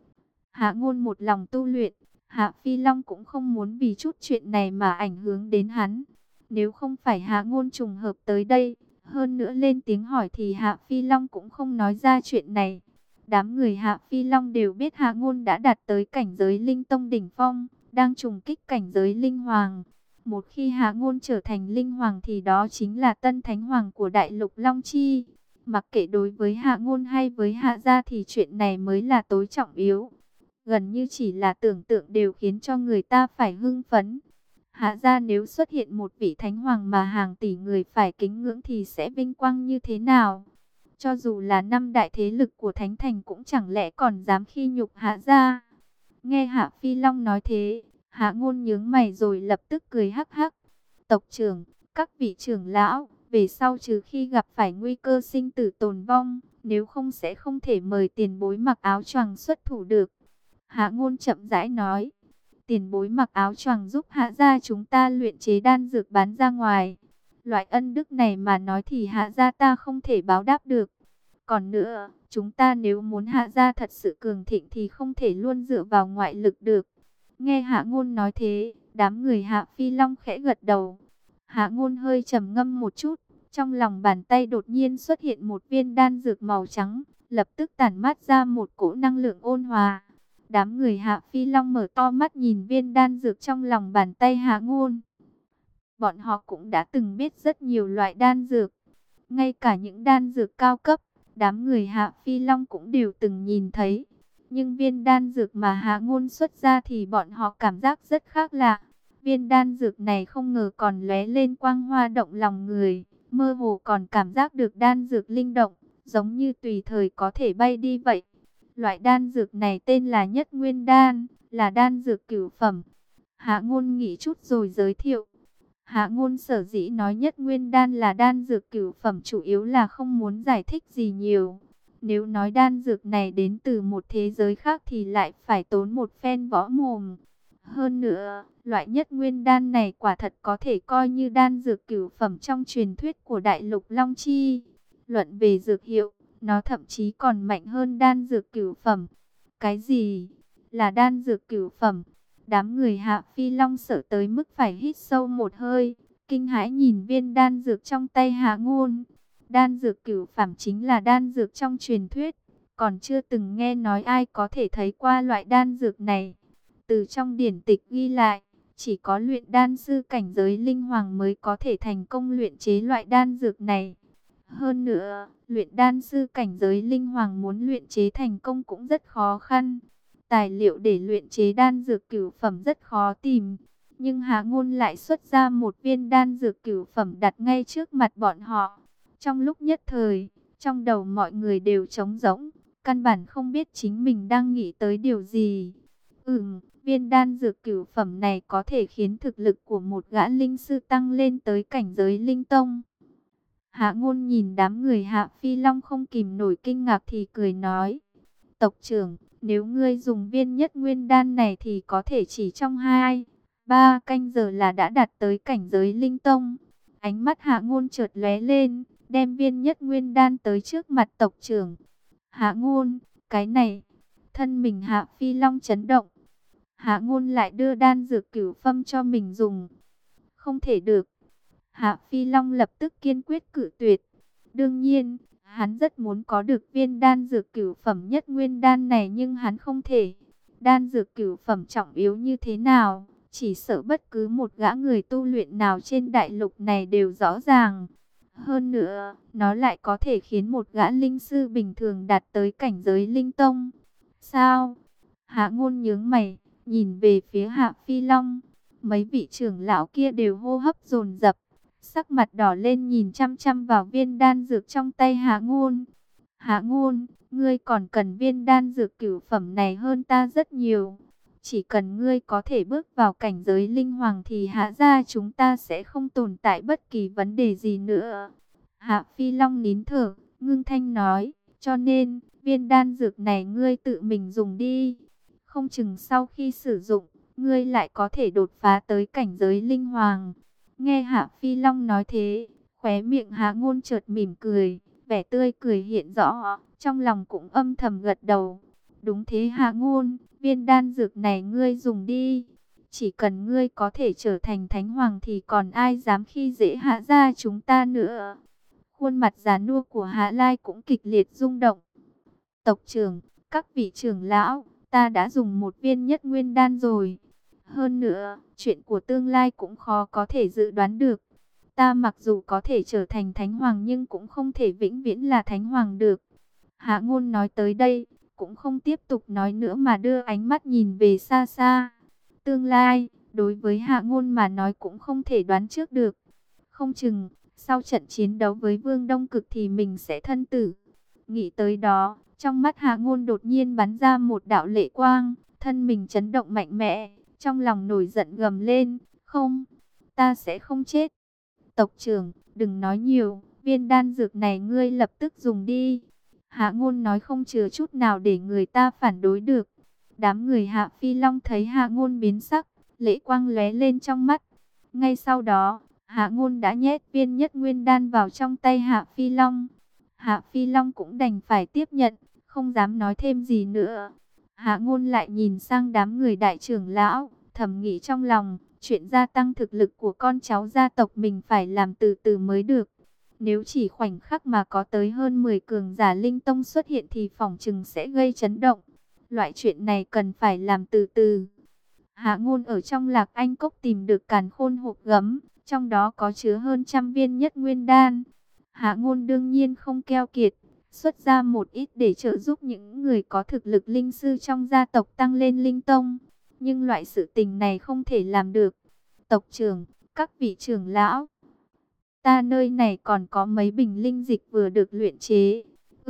Hạ Ngôn một lòng tu luyện, Hạ Phi Long cũng không muốn vì chút chuyện này mà ảnh hưởng đến hắn. Nếu không phải Hạ Ngôn trùng hợp tới đây, hơn nữa lên tiếng hỏi thì Hạ Phi Long cũng không nói ra chuyện này. Đám người Hạ Phi Long đều biết Hạ Ngôn đã đạt tới cảnh giới linh tông đỉnh phong, đang trùng kích cảnh giới linh hoàng. Một khi Hạ Ngôn trở thành linh hoàng thì đó chính là tân thánh hoàng của đại lục Long Chi. Mặc kệ đối với Hạ Ngôn hay với Hạ gia thì chuyện này mới là tối trọng yếu. Gần như chỉ là tưởng tượng đều khiến cho người ta phải hưng phấn. Hạ gia nếu xuất hiện một vị thánh hoàng mà hàng tỷ người phải kính ngưỡng thì sẽ vinh quang như thế nào? Cho dù là năm đại thế lực của Thánh Thành cũng chẳng lẽ còn dám khi nhục Hạ gia. Nghe Hạ Phi Long nói thế, Hạ Ngôn nhướng mày rồi lập tức cười hắc hắc. Tộc trưởng, các vị trưởng lão, về sau trừ khi gặp phải nguy cơ sinh tử tồn vong, nếu không sẽ không thể mời tiền bối mặc áo choàng xuất thủ được. Hạ Ngôn chậm rãi nói, tiền bối mặc áo choàng giúp Hạ gia chúng ta luyện chế đan dược bán ra ngoài. Loại ân đức này mà nói thì Hạ gia ta không thể báo đáp được. Còn nữa, chúng ta nếu muốn Hạ gia thật sự cường thịnh thì không thể luôn dựa vào ngoại lực được. Nghe Hạ Ngôn nói thế, đám người Hạ Phi Long khẽ gật đầu. Hạ Ngôn hơi trầm ngâm một chút, trong lòng bàn tay đột nhiên xuất hiện một viên đan dược màu trắng, lập tức tản mát ra một cỗ năng lượng ôn hòa. Đám người Hạ Phi Long mở to mắt nhìn viên đan dược trong lòng bàn tay Hạ Ngôn. Bọn họ cũng đã từng biết rất nhiều loại đan dược, ngay cả những đan dược cao cấp, đám người Hạ Phi Long cũng đều từng nhìn thấy. Nhưng viên đan dược mà Hạ Ngôn xuất ra thì bọn họ cảm giác rất khác lạ. Viên đan dược này không ngờ còn lóe lên quang hoa động lòng người, mơ hồ còn cảm giác được đan dược linh động, giống như tùy thời có thể bay đi vậy. Loại đan dược này tên là Nhất Nguyên Đan, là đan dược cửu phẩm. Hạ Ngôn nghĩ chút rồi giới thiệu. Hạ Ngôn sở dĩ nói Nhất Nguyên Đan là đan dược cửu phẩm chủ yếu là không muốn giải thích gì nhiều. Nếu nói đan dược này đến từ một thế giới khác thì lại phải tốn một phen võ mồm. Hơn nữa, loại Nhất Nguyên Đan này quả thật có thể coi như đan dược cửu phẩm trong truyền thuyết của đại lục Long Chi. Luận về dược hiệu, nó thậm chí còn mạnh hơn đan dược cửu phẩm. Cái gì là đan dược cửu phẩm? Đám người Hạ Phi Long sợ tới mức phải hít sâu một hơi, kinh hãi nhìn viên đan dược trong tay Hạ Ngôn. Đan dược cửu phẩm chính là đan dược trong truyền thuyết, còn chưa từng nghe nói ai có thể thấy qua loại đan dược này. Từ trong điển tịch ghi lại, chỉ có luyện đan sư cảnh giới linh hoàng mới có thể thành công luyện chế loại đan dược này. Hơn nữa, luyện đan sư cảnh giới linh hoàng muốn luyện chế thành công cũng rất khó khăn. Tài liệu để luyện chế đan dược cửu phẩm rất khó tìm, nhưng Hạ Ngôn lại xuất ra một viên đan dược cửu phẩm đặt ngay trước mặt bọn họ. Trong lúc nhất thời, trong đầu mọi người đều trống rỗng, căn bản không biết chính mình đang nghĩ tới điều gì. Viên đan dược cửu phẩm này có thể khiến thực lực của một gã linh sư tăng lên tới cảnh giới linh tông. Hạ Ngôn nhìn đám người Hạ Phi Long không kìm nổi kinh ngạc thì cười nói, tộc trưởng, nếu ngươi dùng viên Nhất Nguyên Đan này thì có thể chỉ trong 2-3 canh giờ là đã đạt tới cảnh giới linh tông. Ánh mắt Hạ Ngôn chợt lóe lên, đem viên Nhất Nguyên Đan tới trước mặt tộc trưởng. Hạ Ngôn, cái này, thân mình Hạ Phi Long chấn động. Hạ Ngôn lại đưa đan dược cửu phẩm cho mình dùng. Không thể được. Hạ Phi Long lập tức kiên quyết cự tuyệt. Đương nhiên, hắn rất muốn có được viên đan dược cửu phẩm Nhất Nguyên Đan này nhưng hắn không thể. Đan dược cửu phẩm trọng yếu như thế nào, chỉ sợ bất cứ một gã người tu luyện nào trên đại lục này đều rõ ràng. Hơn nữa, nó lại có thể khiến một gã linh sư bình thường đạt tới cảnh giới linh tông. Sao? Hạ Ngôn nhướng mày, nhìn về phía Hạ Phi Long. Mấy vị trưởng lão kia đều hô hấp dồn dập, sắc mặt đỏ lên nhìn chăm chăm vào viên đan dược trong tay Hạ Ngôn. Hạ Ngôn, ngươi còn cần viên đan dược cửu phẩm này hơn ta rất nhiều. Chỉ cần ngươi có thể bước vào cảnh giới linh hoàng thì Hạ gia chúng ta sẽ không tồn tại bất kỳ vấn đề gì nữa. Hạ Phi Long nín thở, ngưng thanh nói, cho nên, viên đan dược này ngươi tự mình dùng đi. Không chừng sau khi sử dụng, ngươi lại có thể đột phá tới cảnh giới linh hoàng. Nghe Hạ Phi Long nói thế, khóe miệng Hạ Ngôn chợt mỉm cười, vẻ tươi cười hiện rõ, trong lòng cũng âm thầm gật đầu. Đúng thế Hạ Ngôn, viên đan dược này ngươi dùng đi. Chỉ cần ngươi có thể trở thành thánh hoàng thì còn ai dám khi dễ Hạ gia chúng ta nữa. Khuôn mặt già nua của Hạ Lai cũng kịch liệt rung động. Tộc trưởng, các vị trưởng lão, ta đã dùng một viên nhất nguyên đan rồi. Hơn nữa, chuyện của tương lai cũng khó có thể dự đoán được. Ta mặc dù có thể trở thành thánh hoàng nhưng cũng không thể vĩnh viễn là thánh hoàng được. Hạ Ngôn nói tới đây, cũng không tiếp tục nói nữa mà đưa ánh mắt nhìn về xa xa. Tương lai, đối với Hạ Ngôn mà nói cũng không thể đoán trước được. Không chừng, sau trận chiến đấu với Vương Đông Cực thì mình sẽ thân tử. Nghĩ tới đó, trong mắt Hạ Ngôn đột nhiên bắn ra một đạo lệ quang, thân mình chấn động mạnh mẽ, trong lòng nổi giận gầm lên, không, ta sẽ không chết. Tộc trưởng, đừng nói nhiều, viên đan dược này ngươi lập tức dùng đi. Hạ Ngôn nói không chừa chút nào để người ta phản đối được. Đám người Hạ Phi Long thấy Hạ Ngôn biến sắc, lệ quang lóe lên trong mắt. Ngay sau đó, Hạ Ngôn đã nhét viên nhất nguyên đan vào trong tay Hạ Phi Long. Hạ Phi Long cũng đành phải tiếp nhận, không dám nói thêm gì nữa. Hạ Ngôn lại nhìn sang đám người đại trưởng lão, thầm nghĩ trong lòng, chuyện gia tăng thực lực của con cháu gia tộc mình phải làm từ từ mới được. Nếu chỉ khoảnh khắc mà có tới hơn 10 cường giả linh tông xuất hiện thì phỏng chừng sẽ gây chấn động. Loại chuyện này cần phải làm từ từ. Hạ Ngôn ở trong Lạc Anh Cốc tìm được càn khôn hộp gấm, trong đó có chứa hơn 100 viên nhất nguyên đan. Hạ Ngôn đương nhiên không keo kiệt, xuất ra một ít để trợ giúp những người có thực lực linh sư trong gia tộc tăng lên linh tông. Nhưng loại sự tình này không thể làm được. Tộc trưởng, các vị trưởng lão, ta nơi này còn có mấy bình linh dịch vừa được luyện chế.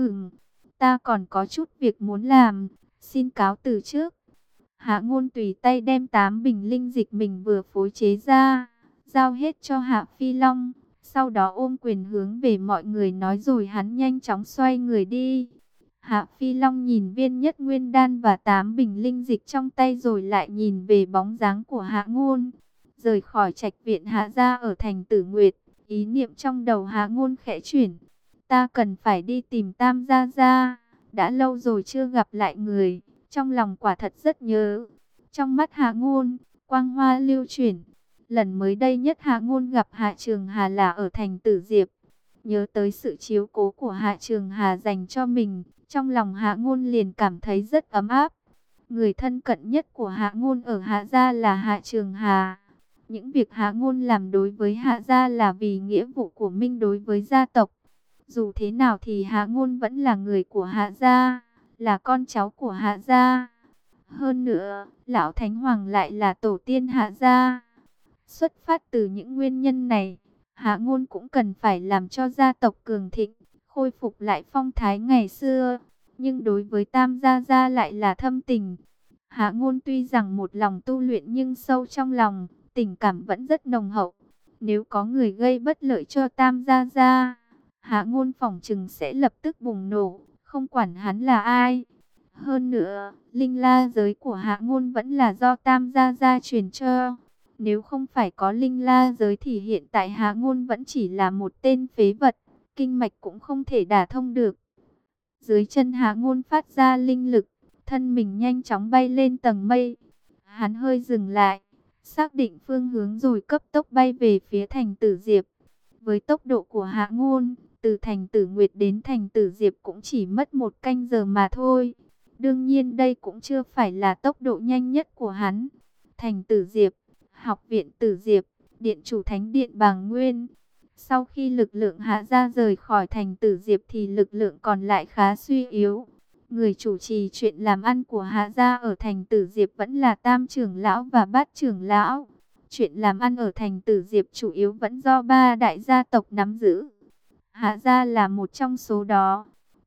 Ta còn có chút việc muốn làm, xin cáo từ trước. Hạ Ngôn tùy tay đem 8 bình linh dịch mình vừa phối chế ra, giao hết cho Hạ Phi Long. Sau đó ôm quyền hướng về mọi người nói rồi hắn nhanh chóng xoay người đi. Hạ Phi Long nhìn viên nhất nguyên đan và 8 bình linh dịch trong tay rồi lại nhìn về bóng dáng của Hạ Ngôn. Rời khỏi trạch viện Hạ gia ở thành Tử Nguyệt, ý niệm trong đầu Hạ Ngôn khẽ chuyển. Ta cần phải đi tìm Tam Gia Gia, đã lâu rồi chưa gặp lại người, trong lòng quả thật rất nhớ. Trong mắt Hạ Ngôn, quang hoa lưu chuyển. Lần mới đây nhất Hạ Ngôn gặp Hạ Trường Hà là ở thành Tử Diệp. Nhớ tới sự chiếu cố của Hạ Trường Hà dành cho mình, trong lòng Hạ Ngôn liền cảm thấy rất ấm áp. Người thân cận nhất của Hạ Ngôn ở Hạ gia là Hạ Trường Hà. Những việc Hạ Ngôn làm đối với Hạ gia là vì nghĩa vụ của Minh đối với gia tộc. Dù thế nào thì Hạ Ngôn vẫn là người của Hạ gia, là con cháu của Hạ gia. Hơn nữa, Lão Thánh Hoàng lại là tổ tiên Hạ gia. Xuất phát từ những nguyên nhân này, Hạ Ngôn cũng cần phải làm cho gia tộc cường thịnh, khôi phục lại phong thái ngày xưa. Nhưng đối với Tam Gia Gia lại là thâm tình. Hạ Ngôn tuy rằng một lòng tu luyện nhưng sâu trong lòng, tình cảm vẫn rất nồng hậu. Nếu có người gây bất lợi cho Tam Gia Gia, Hạ Ngôn phỏng chừng sẽ lập tức bùng nổ, không quản hắn là ai. Hơn nữa, linh la giới của Hạ Ngôn vẫn là do Tam Gia Gia truyền cho. Nếu không phải có linh la giới thì hiện tại Hạ Ngôn vẫn chỉ là một tên phế vật, kinh mạch cũng không thể đả thông được. Dưới chân Hạ Ngôn phát ra linh lực, thân mình nhanh chóng bay lên tầng mây. Hắn hơi dừng lại, xác định phương hướng rồi cấp tốc bay về phía thành Tử Diệp. Với tốc độ của Hạ Ngôn, từ thành Tử Nguyệt đến thành Tử Diệp cũng chỉ mất 1 canh giờ mà thôi. Đương nhiên đây cũng chưa phải là tốc độ nhanh nhất của hắn. Thành Tử Diệp, Học viện Tử Diệp, Điện chủ Thánh điện Bàng Nguyên. Sau khi lực lượng Hạ gia rời khỏi thành Tử Diệp thì lực lượng còn lại khá suy yếu. Người chủ trì chuyện làm ăn của Hạ gia ở thành Tử Diệp vẫn là Tam trưởng lão và Bát trưởng lão. Chuyện làm ăn ở thành Tử Diệp chủ yếu vẫn do 3 đại gia tộc nắm giữ. Hạ gia là một trong số đó.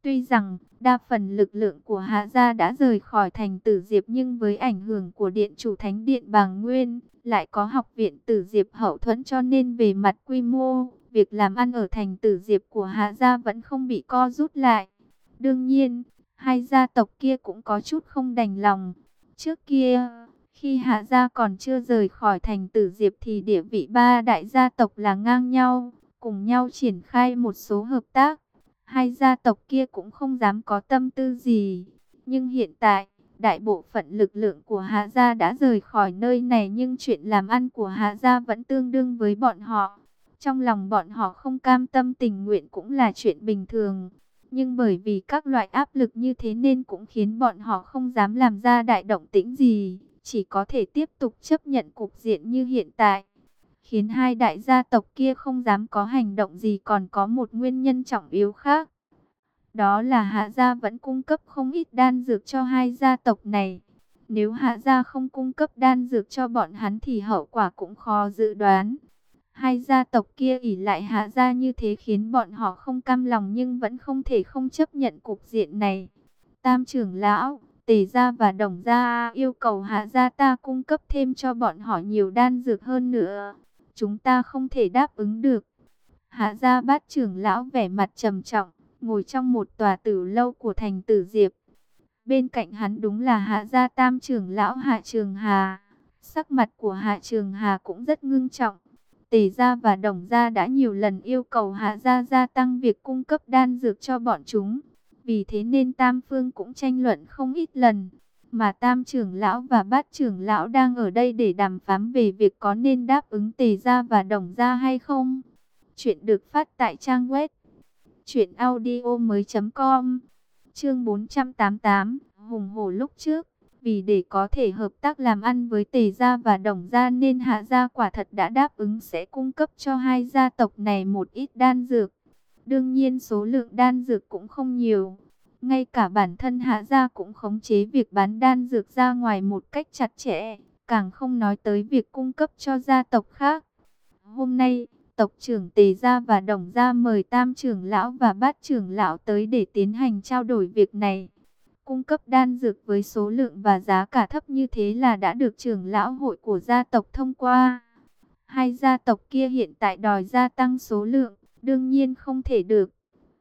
Tuy rằng đa phần lực lượng của Hạ gia đã rời khỏi thành Tử Diệp, nhưng với ảnh hưởng của Điện chủ Thánh Điện Bàng Nguyên, lại có học viện Tử Diệp hậu thuẫn, cho nên về mặt quy mô, việc làm ăn ở thành Tử Diệp của Hạ gia vẫn không bị co rút lại. Đương nhiên, hai gia tộc kia cũng có chút không đành lòng. Trước kia, khi Hạ gia còn chưa rời khỏi thành Tử Diệp thì địa vị ba đại gia tộc là ngang nhau, cùng nhau triển khai một số hợp tác. Hai gia tộc kia cũng không dám có tâm tư gì. Nhưng hiện tại, đại bộ phận lực lượng của Hạ gia đã rời khỏi nơi này, nhưng chuyện làm ăn của Hạ gia vẫn tương đương với bọn họ. Trong lòng bọn họ không cam tâm tình nguyện cũng là chuyện bình thường. Nhưng bởi vì các loại áp lực như thế nên cũng khiến bọn họ không dám làm ra đại động tĩnh gì, chỉ có thể tiếp tục chấp nhận cục diện như hiện tại. Khiến hai đại gia tộc kia không dám có hành động gì còn có một nguyên nhân trọng yếu khác. Đó là Hạ gia vẫn cung cấp không ít đan dược cho hai gia tộc này. Nếu Hạ gia không cung cấp đan dược cho bọn hắn thì hậu quả cũng khó dự đoán. Hai gia tộc kia ỷ lại Hạ gia như thế khiến bọn họ không cam lòng, nhưng vẫn không thể không chấp nhận cục diện này. Tam trưởng lão, Tề gia và Đồng gia yêu cầu Hạ gia ta cung cấp thêm cho bọn họ nhiều đan dược hơn nữa. Chúng ta không thể đáp ứng được. Hạ gia Bát trưởng lão vẻ mặt trầm trọng, ngồi trong một tòa tử lâu của thành Tử Diệp. Bên cạnh hắn đúng là Hạ gia Tam trưởng lão Hạ Trường Hà. Sắc mặt của Hạ Trường Hà cũng rất ngưng trọng. Tề gia và Đồng gia đã nhiều lần yêu cầu Hạ gia gia tăng việc cung cấp đan dược cho bọn chúng. Vì thế nên Tam phương cũng tranh luận không ít lần. Mà Tam trưởng lão và Bát trưởng lão đang ở đây để đàm phán về việc có nên đáp ứng Tề gia và Đồng gia hay không. Chuyện được phát tại trang web truyệnaudiomoi.com. Chương 488, hùng hổ lúc trước. Vì để có thể hợp tác làm ăn với Tề gia và Đồng gia nên Hạ gia quả thật đã đáp ứng sẽ cung cấp cho hai gia tộc này một ít đan dược. Đương nhiên số lượng đan dược cũng không nhiều. Ngay cả bản thân Hạ gia cũng khống chế việc bán đan dược ra ngoài một cách chặt chẽ, càng không nói tới việc cung cấp cho gia tộc khác. Hôm nay, tộc trưởng Tề gia và Đồng gia mời Tam trưởng lão và Bát trưởng lão tới để tiến hành trao đổi việc này. Cung cấp đan dược với số lượng và giá cả thấp như thế là đã được trưởng lão hội của gia tộc thông qua. Hai gia tộc kia hiện tại đòi gia tăng số lượng, đương nhiên không thể được.